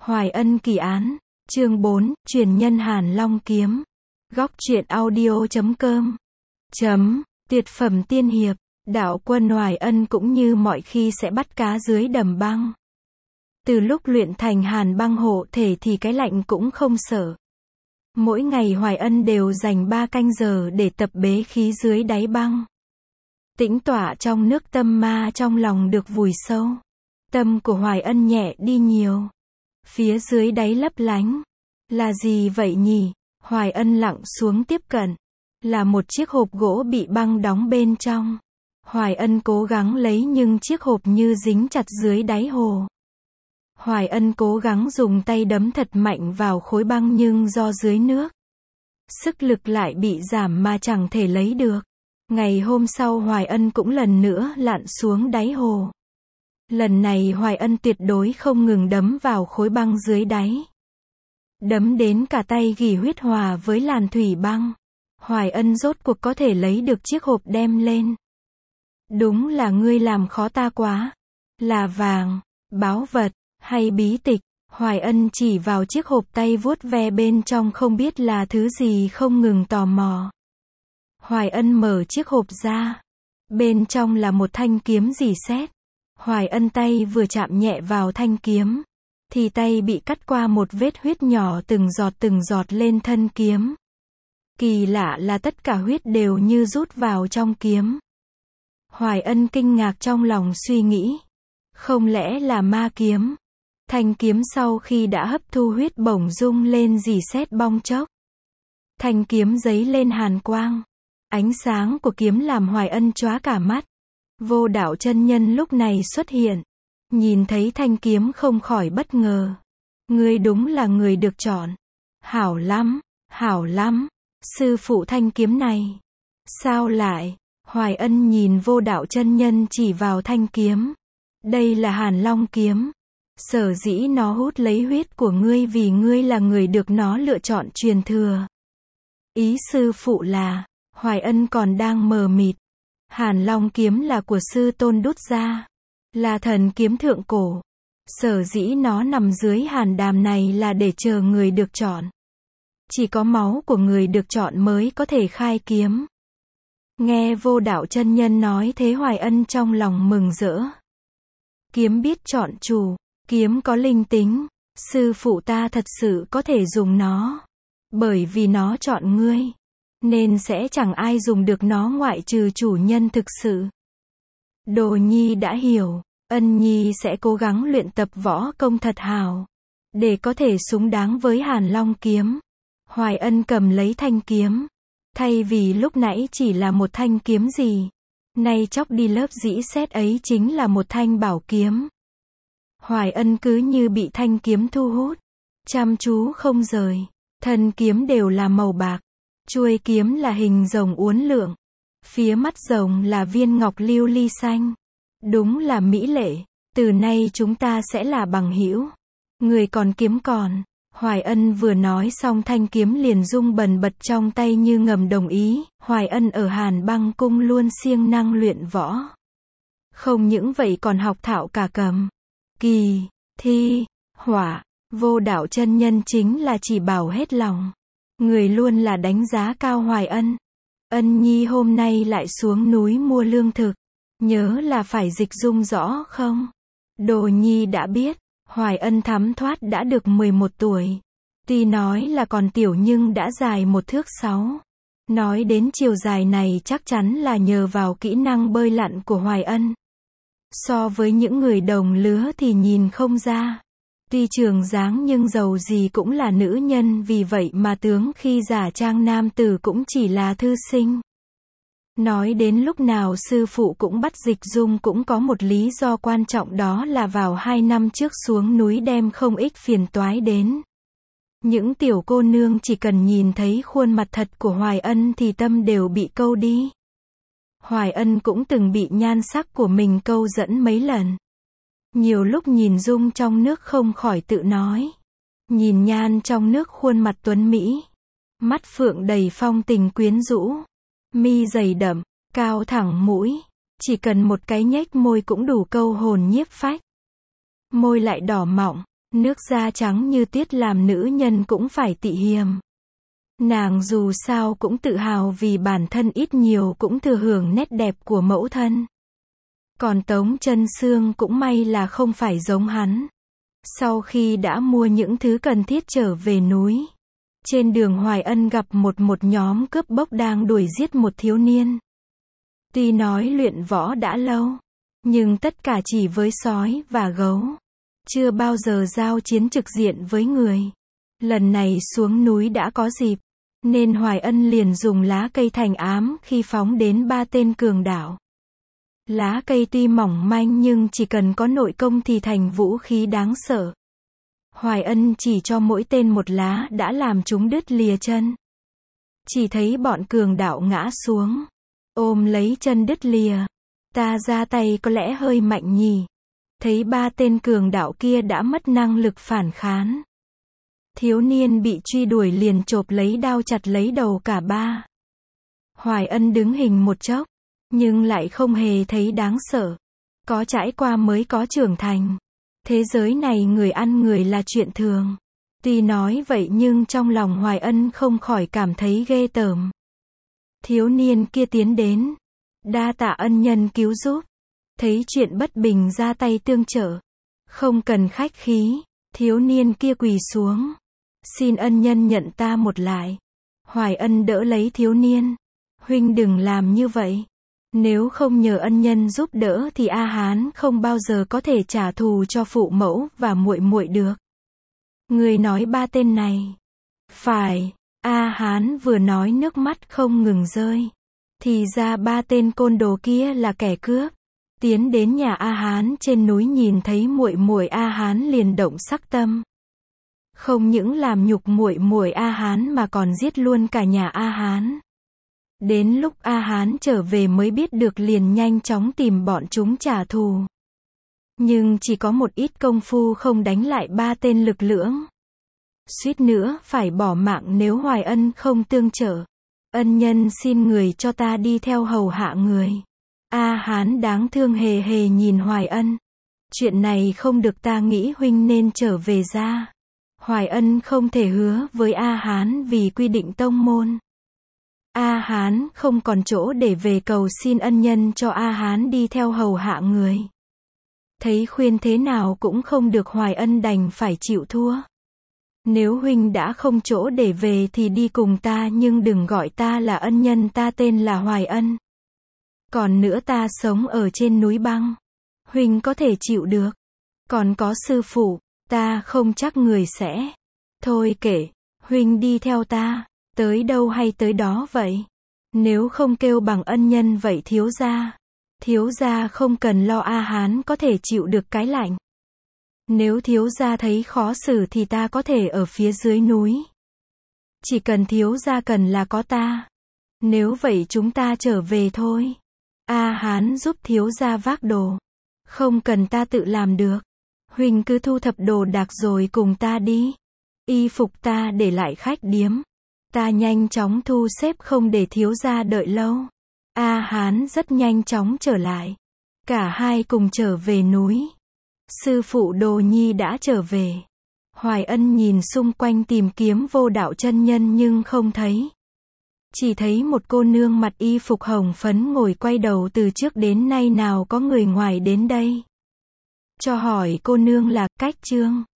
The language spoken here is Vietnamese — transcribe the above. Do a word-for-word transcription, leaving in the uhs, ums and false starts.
Hoài Ân kỳ án, chương bốn, truyền nhân Hàn Long kiếm. Góc truyện audio chấm com. Chấm, tuyệt phẩm tiên hiệp, đạo quân Hoài Ân cũng như mọi khi sẽ bắt cá dưới đầm băng. Từ lúc luyện thành Hàn băng hộ thể thì cái lạnh cũng không sợ. Mỗi ngày Hoài Ân đều dành ba canh giờ để tập bế khí dưới đáy băng. Tĩnh tọa trong nước, tâm ma trong lòng được vùi sâu. Tâm của Hoài Ân nhẹ đi nhiều. Phía dưới đáy lấp lánh. Là gì vậy nhỉ? Hoài Ân lặng xuống tiếp cận. Là một chiếc hộp gỗ bị băng đóng bên trong. Hoài Ân cố gắng lấy nhưng chiếc hộp như dính chặt dưới đáy hồ. Hoài Ân cố gắng dùng tay đấm thật mạnh vào khối băng nhưng do dưới nước, sức lực lại bị giảm mà chẳng thể lấy được. Ngày hôm sau Hoài Ân cũng lần nữa lặn xuống đáy hồ. Lần này Hoài Ân tuyệt đối không ngừng đấm vào khối băng dưới đáy. Đấm đến cả tay gỉ huyết hòa với làn thủy băng. Hoài Ân rốt cuộc có thể lấy được chiếc hộp đem lên. Đúng là ngươi làm khó ta quá. Là vàng, báu vật, hay bí tịch? Hoài Ân chỉ vào chiếc hộp, tay vuốt ve bên trong không biết là thứ gì, không ngừng tò mò. Hoài Ân mở chiếc hộp ra. Bên trong là một thanh kiếm rỉ sét. Hoài Ân tay vừa chạm nhẹ vào thanh kiếm, thì tay bị cắt qua một vết huyết nhỏ từng giọt từng giọt lên thân kiếm. Kỳ lạ là tất cả huyết đều như rút vào trong kiếm. Hoài Ân kinh ngạc trong lòng suy nghĩ. Không lẽ là ma kiếm? Thanh kiếm sau khi đã hấp thu huyết bỗng rung lên rỉ sét bong chốc. Thanh kiếm giấy lên hàn quang. Ánh sáng của kiếm làm Hoài Ân chóa cả mắt. Vô Đạo chân nhân lúc này xuất hiện. Nhìn thấy thanh kiếm không khỏi bất ngờ. Ngươi đúng là người được chọn. Hảo lắm, hảo lắm. Sư phụ, thanh kiếm này. Sao lại? Hoài Ân nhìn Vô Đạo chân nhân chỉ vào thanh kiếm. Đây là Hàn Long kiếm. Sở dĩ nó hút lấy huyết của ngươi vì ngươi là người được nó lựa chọn truyền thừa. Ý sư phụ là, Hoài Ân còn đang mờ mịt. Hàn Long kiếm là của sư tôn đúc ra. Là thần kiếm thượng cổ. Sở dĩ nó nằm dưới hàn đàm này là để chờ người được chọn. Chỉ có máu của người được chọn mới có thể khai kiếm. Nghe Vô Đạo chân nhân nói thế Hoài Ân trong lòng mừng rỡ. Kiếm biết chọn chủ. Kiếm có linh tính. Sư phụ ta thật sự có thể dùng nó. Bởi vì nó chọn ngươi, nên sẽ chẳng ai dùng được nó ngoại trừ chủ nhân thực sự. Đồ nhi đã hiểu. Ân nhi sẽ cố gắng luyện tập võ công thật hảo, để có thể xứng đáng với Hàn Long kiếm. Hoài Ân cầm lấy thanh kiếm. Thay vì lúc nãy chỉ là một thanh kiếm gì, nay chóc đi lớp rỉ sét ấy chính là một thanh bảo kiếm. Hoài Ân cứ như bị thanh kiếm thu hút, chăm chú không rời. Thân kiếm đều là màu bạc. Chuôi kiếm là hình rồng uốn lượn. Phía mắt rồng là viên ngọc lưu ly xanh. Đúng là mỹ lệ. Từ nay chúng ta sẽ là bằng hữu. Người còn kiếm còn. Hoài Ân vừa nói xong thanh kiếm liền rung bần bật trong tay như ngầm đồng ý. Hoài Ân ở Hàn băng cung luôn siêng năng luyện võ. Không những vậy còn học thạo cả cầm, kỳ, thi, hỏa. Vô Đạo chân nhân chính là chỉ bảo hết lòng. Người luôn là đánh giá cao Hoài Ân. Ân nhi hôm nay lại xuống núi mua lương thực. Nhớ là phải dịch dung rõ không? Đồ nhi đã biết. Hoài Ân thấm thoát đã được mười một tuổi. Tuy nói là còn tiểu nhưng đã dài một thước sáu. Nói đến chiều dài này chắc chắn là nhờ vào kỹ năng bơi lặn của Hoài Ân. So với những người đồng lứa thì nhìn không ra. Tuy trường dáng nhưng dầu gì cũng là nữ nhân, vì vậy mà tướng khi giả trang nam tử cũng chỉ là thư sinh. Nói đến lúc nào sư phụ cũng bắt dịch dung cũng có một lý do quan trọng, đó là vào hai năm trước xuống núi đem không ít phiền toái đến. Những tiểu cô nương chỉ cần nhìn thấy khuôn mặt thật của Hoài Ân thì tâm đều bị câu đi. Hoài Ân cũng từng bị nhan sắc của mình câu dẫn mấy lần. Nhiều lúc nhìn dung trong nước không khỏi tự nói. Nhìn nhan trong nước khuôn mặt tuấn mỹ. Mắt phượng đầy phong tình quyến rũ. Mi dày đậm, cao thẳng mũi. Chỉ cần một cái nhếch môi cũng đủ câu hồn nhiếp phách. Môi lại đỏ mọng, Nước da trắng như tuyết làm nữ nhân cũng phải tị hiềm. Nàng dù sao cũng tự hào vì bản thân ít nhiều cũng thừa hưởng nét đẹp của mẫu thân. Còn Tống Chân Sương cũng may là không phải giống hắn. Sau khi đã mua những thứ cần thiết trở về núi, trên đường Hoài Ân gặp một một nhóm cướp bóc đang đuổi giết một thiếu niên. Tuy nói luyện võ đã lâu, nhưng tất cả chỉ với sói và gấu. Chưa bao giờ giao chiến trực diện với người. Lần này xuống núi đã có dịp, nên Hoài Ân liền dùng lá cây thành ám khi phóng đến ba tên cường đảo. Lá cây tuy mỏng manh nhưng chỉ cần có nội công thì thành vũ khí đáng sợ. Hoài Ân chỉ cho mỗi tên một lá đã làm chúng đứt lìa chân. Chỉ thấy bọn cường đạo ngã xuống, ôm lấy chân đứt lìa. Ta ra tay có lẽ hơi mạnh nhỉ. Thấy ba tên cường đạo kia đã mất năng lực phản kháng. Thiếu niên bị truy đuổi liền chộp lấy đao chặt lấy đầu cả ba. Hoài Ân đứng hình một chốc, nhưng lại không hề thấy đáng sợ. Có trải qua mới có trưởng thành. Thế giới này người ăn người là chuyện thường. Tuy nói vậy nhưng trong lòng Hoài Ân không khỏi cảm thấy ghê tởm. Thiếu niên kia tiến đến. Đa tạ ân nhân cứu giúp. Thấy chuyện bất bình ra tay tương trợ. Không cần khách khí. Thiếu niên kia quỳ xuống. Xin ân nhân nhận ta một lại. Hoài Ân đỡ lấy thiếu niên. Huynh đừng làm như vậy. Nếu không nhờ ân nhân giúp đỡ thì A Hán không bao giờ có thể trả thù cho phụ mẫu và muội muội được. Người nói ba tên này. Phải, A Hán vừa nói nước mắt không ngừng rơi. Thì ra ba tên côn đồ kia là kẻ cướp. Tiến đến nhà A Hán trên núi nhìn thấy muội muội A Hán liền động sắc tâm. Không những làm nhục muội muội A Hán mà còn giết luôn cả nhà A Hán. Đến lúc A Hán trở về mới biết được liền nhanh chóng tìm bọn chúng trả thù. Nhưng chỉ có một ít công phu không đánh lại ba tên lực lưỡng. Suýt nữa phải bỏ mạng nếu Hoài Ân không tương trợ. Ân nhân xin người cho ta đi theo hầu hạ người. A Hán đáng thương hề hề nhìn Hoài Ân. Chuyện này không được, ta nghĩ huynh nên trở về ra. Hoài Ân không thể hứa với A Hán vì quy định tông môn. A Hán không còn chỗ để về cầu xin ân nhân cho A Hán đi theo hầu hạ người. Thấy khuyên thế nào cũng không được, Hoài Ân đành phải chịu thua. Nếu huynh đã không chỗ để về thì đi cùng ta, nhưng đừng gọi ta là ân nhân, ta tên là Hoài Ân. Còn nữa ta sống ở trên núi băng. Huynh có thể chịu được. Còn có sư phụ, ta không chắc người sẽ. Thôi kệ, huynh đi theo ta. Tới đâu hay tới đó vậy. Nếu không kêu bằng ân nhân vậy thiếu gia. Thiếu gia không cần lo, A Hán có thể chịu được cái lạnh. Nếu thiếu gia thấy khó xử thì ta có thể ở phía dưới núi. Chỉ cần thiếu gia cần là có ta. Nếu vậy chúng ta trở về thôi. A Hán giúp thiếu gia vác đồ. Không cần ta tự làm được. Huynh cứ thu thập đồ đạc rồi cùng ta đi. Y phục ta để lại khách điếm. Ta nhanh chóng thu xếp không để thiếu gia đợi lâu. A Hán rất nhanh chóng trở lại. Cả hai cùng trở về núi. Sư phụ Đồ Nhi đã trở về. Hoài Ân nhìn xung quanh tìm kiếm Vô Đạo chân nhân nhưng không thấy. Chỉ thấy một cô nương mặc y phục hồng phấn ngồi quay đầu, từ trước đến nay nào có người ngoài đến đây. Cho hỏi cô nương là Cách Trương.